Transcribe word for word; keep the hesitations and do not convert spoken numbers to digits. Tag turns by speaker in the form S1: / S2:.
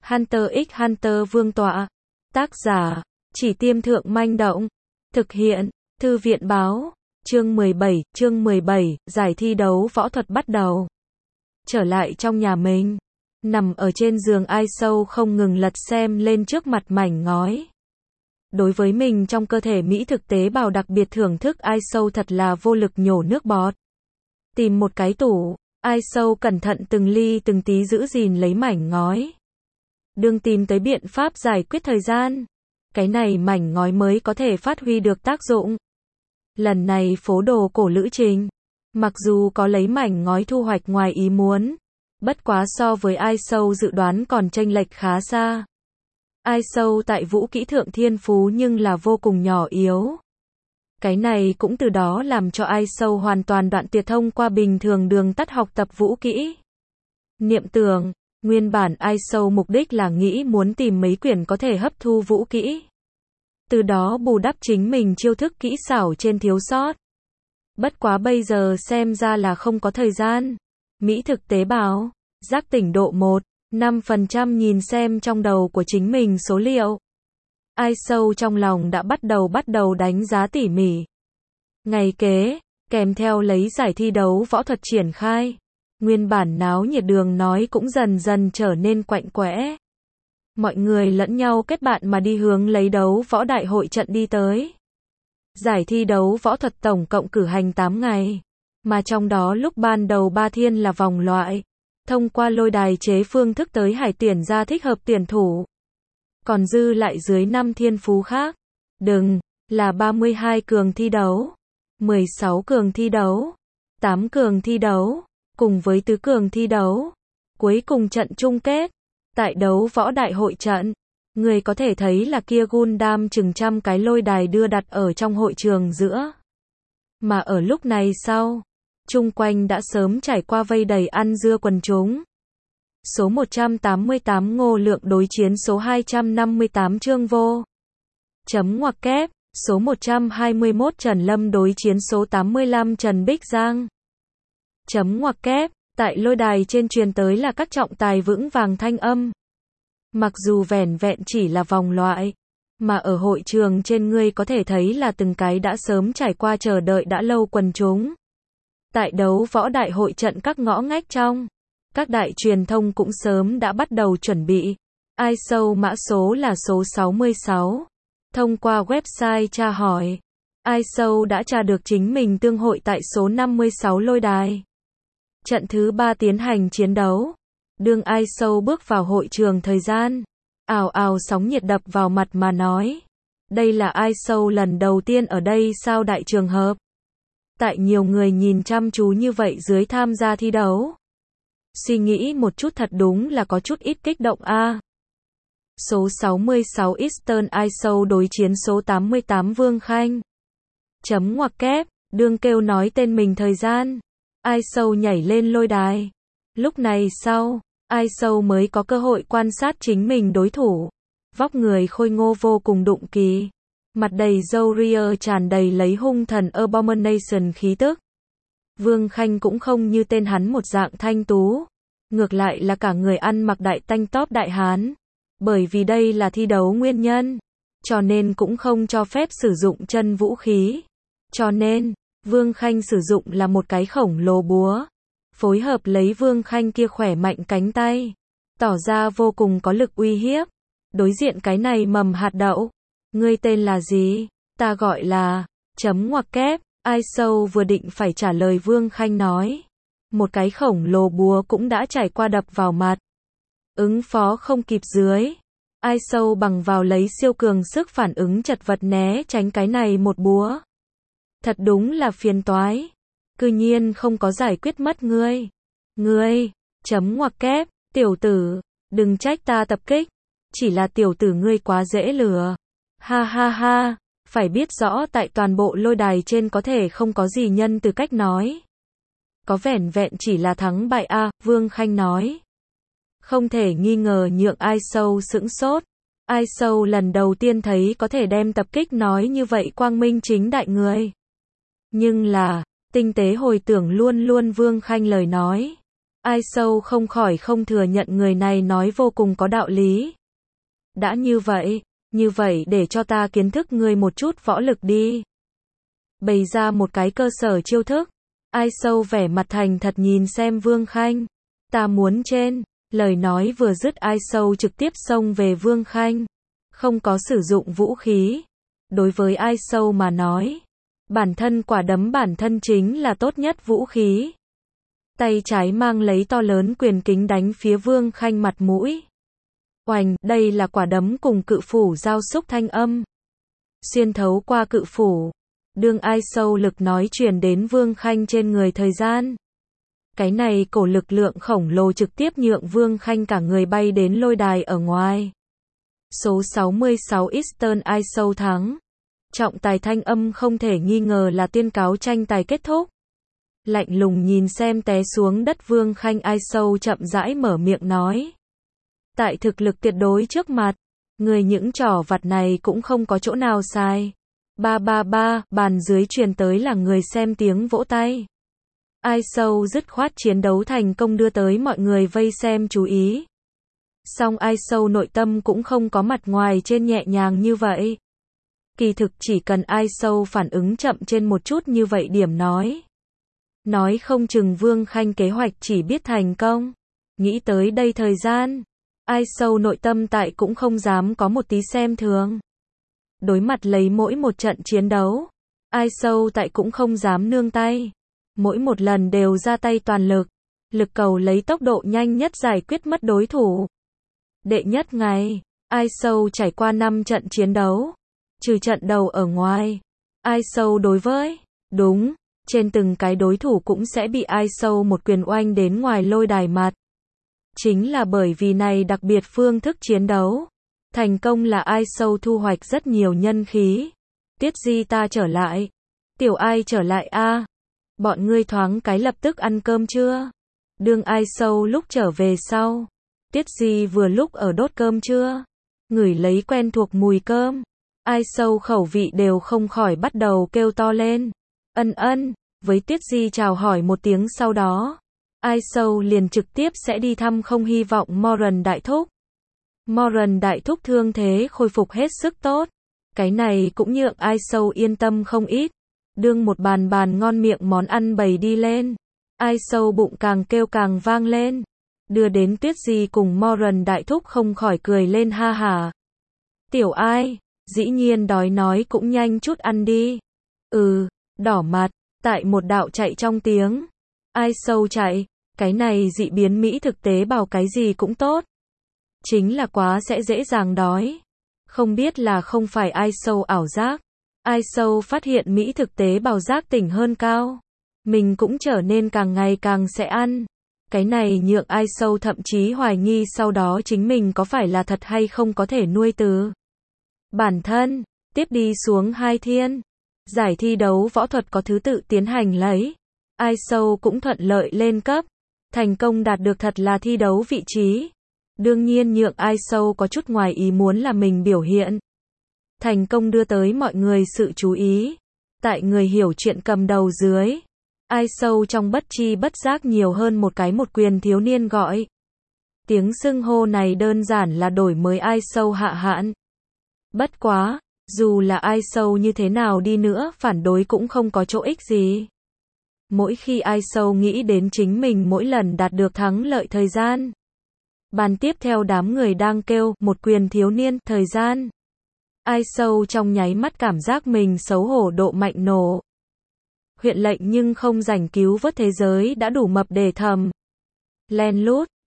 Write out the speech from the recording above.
S1: Hunter x Hunter Vương tọa. Tác giả, Chỉ Tiêm Thượng Manh Động. Thực hiện, Thư viện Báo. Chương mười bảy, chương mười bảy, giải thi đấu võ thuật bắt đầu. Trở lại trong nhà mình, nằm ở trên giường ai sâu không ngừng lật xem lên trước mặt mảnh ngói. Đối với mình trong cơ thể Mỹ thực tế bào đặc biệt thưởng thức ai sâu thật là vô lực nhổ nước bọt. Tìm một cái tủ, ai sâu cẩn thận từng ly từng tí giữ gìn lấy mảnh ngói. Đừng tìm tới biện pháp giải quyết thời gian. Cái này mảnh ngói mới có thể phát huy được tác dụng. Lần này phố đồ cổ lữ trình, mặc dù có lấy mảnh ngói thu hoạch ngoài ý muốn, bất quá so với ai sâu dự đoán còn chênh lệch khá xa. Ai sâu tại vũ kỹ thượng thiên phú nhưng là vô cùng nhỏ yếu. Cái này cũng từ đó làm cho ai sâu hoàn toàn đoạn tuyệt thông qua bình thường đường tắt học tập vũ kỹ. Niệm tưởng, nguyên bản ai sâu mục đích là nghĩ muốn tìm mấy quyển có thể hấp thu vũ kỹ. Từ đó bù đắp chính mình chiêu thức kỹ xảo trên thiếu sót. Bất quá bây giờ xem ra là không có thời gian. Mỹ thực tế báo, giác tỉnh độ một, năm phần trăm nhìn xem trong đầu của chính mình số liệu. Ai sâu trong lòng đã bắt đầu bắt đầu đánh giá tỉ mỉ. Ngày kế, kèm theo lấy giải thi đấu võ thuật triển khai. Nguyên bản náo nhiệt đường nói cũng dần dần trở nên quạnh quẽ. Mọi người lẫn nhau kết bạn mà đi hướng lấy đấu võ đại hội trận đi tới. Giải thi đấu võ thuật tổng cộng cử hành tám ngày, mà trong đó lúc ban đầu ba thiên là vòng loại, thông qua lôi đài chế phương thức tới hải tuyển ra thích hợp tuyển thủ. Còn dư lại dưới năm thiên phú khác, đừng, là ba mươi hai cường thi đấu, mười sáu cường thi đấu, tám cường thi đấu, cùng với tứ cường thi đấu. Cuối cùng trận chung kết, tại đấu võ đại hội trận, người có thể thấy là kia Gundam chừng trăm cái lôi đài đưa đặt ở trong hội trường giữa. Mà ở lúc này sau, chung quanh đã sớm trải qua vây đầy ăn dưa quần chúng. Số một trăm tám mươi tám Ngô Lượng đối chiến số hai trăm năm mươi tám Trương Vô. Chấm ngoặc kép, số một trăm hai mươi mốt Trần Lâm đối chiến số tám mươi lăm Trần Bích Giang. Chấm ngoặc kép, tại lôi đài trên truyền tới là các trọng tài vững vàng thanh âm. Mặc dù vẻn vẹn chỉ là vòng loại, mà ở hội trường trên ngươi có thể thấy là từng cái đã sớm trải qua chờ đợi đã lâu quần chúng. Tại đấu võ đại hội trận các ngõ ngách trong, các đại truyền thông cũng sớm đã bắt đầu chuẩn bị. Ai sâu mã số là số sáu mươi sáu. Thông qua website tra hỏi, ai sâu đã tra được chính mình tương hội tại số năm mươi sáu lôi đài. Trận thứ ba tiến hành chiến đấu. Đương ai sâu bước vào hội trường thời gian, ào ào sóng nhiệt đập vào mặt mà nói. Đây là ai sâu lần đầu tiên ở đây sao đại trường hợp. Tại nhiều người nhìn chăm chú như vậy dưới tham gia thi đấu. Suy nghĩ một chút thật đúng là có chút ít kích động a. À. Số sáu mươi sáu Eastern ai sâu đối chiến số tám mươi tám Vương Khanh. Chấm ngoặc kép, đương kêu nói tên mình thời gian. Ai sâu nhảy lên lôi đài. Lúc này sau, ai sâu mới có cơ hội quan sát chính mình đối thủ. Vóc người khôi ngô vô cùng đụng kỳ. Mặt đầy râu ria tràn đầy lấy hung thần abomination khí tức. Vương Khanh cũng không như tên hắn một dạng thanh tú. Ngược lại là cả người ăn mặc đại tanh tóp đại hán. Bởi vì đây là thi đấu nguyên nhân, cho nên cũng không cho phép sử dụng chân vũ khí. Cho nên, Vương Khanh sử dụng là một cái khổng lồ búa. Phối hợp lấy Vương Khanh kia khỏe mạnh cánh tay, tỏ ra vô cùng có lực uy hiếp. Đối diện cái này mầm hạt đậu. Ngươi tên là gì? Ta gọi là, chấm ngoặc kép, ai sâu vừa định phải trả lời Vương Khanh nói. Một cái khổng lồ búa cũng đã trải qua đập vào mặt. Ứng phó không kịp dưới. Ai sâu bằng vào lấy siêu cường sức phản ứng chật vật né tránh cái này một búa. Thật đúng là phiền toái. Cư nhiên không có giải quyết mất ngươi. Ngươi, chấm ngoặc kép, tiểu tử, đừng trách ta tập kích. Chỉ là tiểu tử ngươi quá dễ lừa. Ha ha ha, phải biết rõ tại toàn bộ lôi đài trên có thể không có gì nhân từ cách nói. Có vẻn vẹn chỉ là thắng bại a, Vương Khanh nói. Không thể nghi ngờ nhượng ai sâu sững sốt. Ai sâu lần đầu tiên thấy có thể đem tập kích nói như vậy quang minh chính đại người. Nhưng là, tinh tế hồi tưởng luôn luôn Vương Khanh lời nói. Ai Sâu không khỏi không thừa nhận người này nói vô cùng có đạo lý. Đã như vậy, như vậy để cho ta kiến thức ngươi một chút võ lực đi. Bày ra một cái cơ sở chiêu thức. Ai Sâu vẻ mặt thành thật nhìn xem Vương Khanh. Ta muốn trên, lời nói vừa dứt Ai Sâu trực tiếp xông về Vương Khanh. Không có sử dụng vũ khí. Đối với Ai Sâu mà nói, bản thân quả đấm bản thân chính là tốt nhất vũ khí. Tay trái mang lấy to lớn quyền kính đánh phía Vương Khanh mặt mũi. Oành, đây là quả đấm cùng cự phủ giao xúc thanh âm. Xuyên thấu qua cự phủ. Đương Ai Sâu lực nói truyền đến Vương Khanh trên người thời gian. Cái này cổ lực lượng khổng lồ trực tiếp nhượng Vương Khanh cả người bay đến lôi đài ở ngoài. Số sáu mươi sáu Eastern Ai Sâu thắng. Trọng tài thanh âm không thể nghi ngờ là tuyên cáo tranh tài kết thúc. Lạnh lùng nhìn xem té xuống đất Vương Khanh, Ai Sâu chậm rãi mở miệng nói. Tại thực lực tuyệt đối trước mặt, người những trò vặt này cũng không có chỗ nào sai. Ba ba ba, bàn dưới truyền tới là người xem tiếng vỗ tay. Ai Sâu dứt khoát chiến đấu thành công đưa tới mọi người vây xem chú ý. Song Ai Sâu nội tâm cũng không có mặt ngoài trên nhẹ nhàng như vậy. Kỳ thực chỉ cần Ai Sâu phản ứng chậm trên một chút như vậy điểm nói. Nói không chừng Vương Khanh kế hoạch chỉ biết thành công. Nghĩ tới đây thời gian, Ai Sâu nội tâm tại cũng không dám có một tí xem thường. Đối mặt lấy mỗi một trận chiến đấu, Ai Sâu tại cũng không dám nương tay. Mỗi một lần đều ra tay toàn lực, lực cầu lấy tốc độ nhanh nhất giải quyết mất đối thủ. Đệ nhất ngày, Ai Sâu trải qua năm trận chiến đấu, trừ trận đầu ở ngoài. Ai Sâu đối với, đúng, trên từng cái đối thủ cũng sẽ bị Ai Sâu một quyền oanh đến ngoài lôi đài mặt. Chính là bởi vì này đặc biệt phương thức chiến đấu. Thành công là Ai Sâu thu hoạch rất nhiều nhân khí. Tiết Di ta trở lại. Tiểu Ai trở lại a. Bọn ngươi thoáng cái lập tức ăn cơm chưa? Đương Ai Sâu lúc trở về sau. Tiết Di vừa lúc ở đốt cơm chưa? Ngửi lấy quen thuộc mùi cơm. Ai Sâu khẩu vị đều không khỏi bắt đầu kêu to lên. Ân ân, với Tiết Di chào hỏi một tiếng sau đó. Ai Sâu liền trực tiếp sẽ đi thăm không hy vọng Moran Đại Thúc. Moran Đại Thúc thương thế khôi phục hết sức tốt. Cái này cũng nhượng Ai Sâu yên tâm không ít. Đương một bàn bàn ngon miệng món ăn bày đi lên. Ai Sâu bụng càng kêu càng vang lên. Đưa đến Tuyết Di cùng Moran Đại Thúc không khỏi cười lên ha hả. Tiểu Ai, dĩ nhiên đói nói cũng nhanh chút ăn đi. Ừ, đỏ mặt, tại một đạo chạy trong tiếng. Ai Sâu chạy, cái này dị biến Mỹ thực tế bảo cái gì cũng tốt. Chính là quá sẽ dễ dàng đói. Không biết là không phải Ai Sâu ảo giác. Ai Sâu phát hiện Mỹ thực tế bảo giác tỉnh hơn cao. Mình cũng trở nên càng ngày càng sẽ ăn. Cái này nhượng Ai Sâu thậm chí hoài nghi sau đó chính mình có phải là thật hay không có thể nuôi từ bản thân. Tiếp đi xuống hai thiên. Giải thi đấu võ thuật có thứ tự tiến hành lấy. Ai Sâu cũng thuận lợi lên cấp. Thành công đạt được thật là thi đấu vị trí. Đương nhiên nhượng Ai Sâu có chút ngoài ý muốn là mình biểu hiện. Thành công đưa tới mọi người sự chú ý. Tại người hiểu chuyện cầm đầu dưới. Ai Sâu trong bất chi bất giác nhiều hơn một cái một quyền thiếu niên gọi. Tiếng xưng hô này đơn giản là đổi mới Ai Sâu hạ hạn. Bất quá, dù là Ai Sâu như thế nào đi nữa phản đối cũng không có chỗ ích gì. Mỗi khi Ai Sâu nghĩ đến chính mình mỗi lần đạt được thắng lợi thời gian. Bàn tiếp theo đám người đang kêu một quyền thiếu niên thời gian. Ai Sâu trong nháy mắt cảm giác mình xấu hổ độ mạnh nổ. Huyện lệnh nhưng không rảnh cứu vớt thế giới đã đủ mập để thầm. Len lút,